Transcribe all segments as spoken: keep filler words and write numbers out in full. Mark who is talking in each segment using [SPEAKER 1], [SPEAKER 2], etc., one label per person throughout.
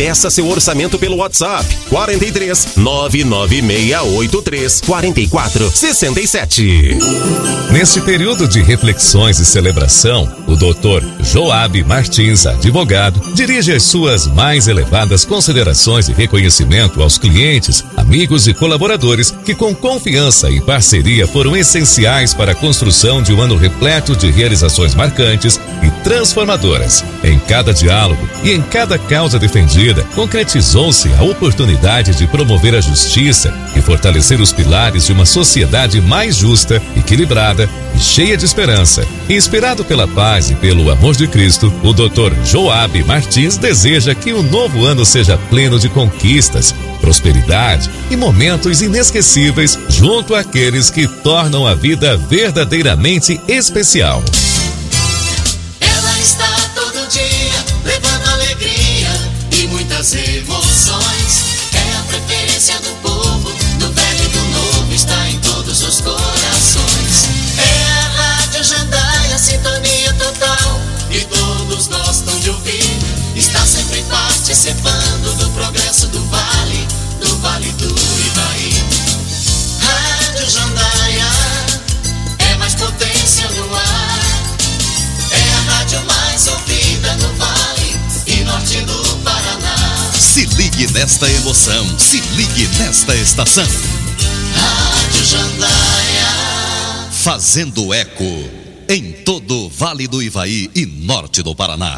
[SPEAKER 1] Peça seu orçamento pelo WhatsApp quarenta e três, nove nove seis oito três, quarenta e quatro, sessenta e sete.
[SPEAKER 2] Neste período de reflexões e celebração, o doutor Joab Martins, advogado, dirige as suas mais elevadas considerações e reconhecimento aos clientes, amigos e colaboradores que com confiança e parceria foram essenciais para a construção de um ano repleto de realizações marcantes e transformadoras. Em cada diálogo e em cada causa defendida, concretizou-se a oportunidade de promover a justiça e fortalecer os pilares de uma sociedade mais justa, equilibrada e cheia de esperança. Inspirado pela paz e pelo amor de Cristo, o doutor Joab Martins deseja que o novo ano seja pleno de conquistas, prosperidade e momentos inesquecíveis junto àqueles que tornam a vida verdadeiramente especial.
[SPEAKER 3] Ela está todo dia levando alegria e muitas emoções. É a preferência do povo, do velho e do novo, está em todos os corações. É a Rádio Jandaia, sintonia total, e todos gostam de ouvir. Está sempre participando do progresso do Vale, do Vale do Ivaí. Rádio Jandaia é mais potência no ar. É a rádio mais ouvida no Vale e Norte do Paraná.
[SPEAKER 4] Se ligue nesta emoção, se ligue nesta estação.
[SPEAKER 3] Rádio Jandaia,
[SPEAKER 4] fazendo eco em todo o Vale do Ivaí e Norte do Paraná.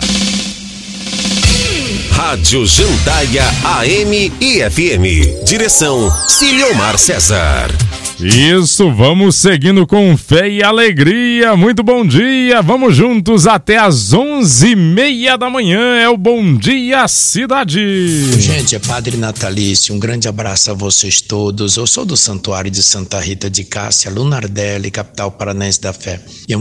[SPEAKER 1] Rádio Jandaia A M e F M. Direção Ciliomar César.
[SPEAKER 5] Isso, vamos seguindo com fé e alegria. Muito bom dia, vamos juntos até às onze e meia da manhã. É o Bom Dia Cidade.
[SPEAKER 6] Gente, é Padre Natalício, um grande abraço a vocês todos. Eu sou do Santuário de Santa Rita de Cássia, Lunardelli, capital paranaense da fé. E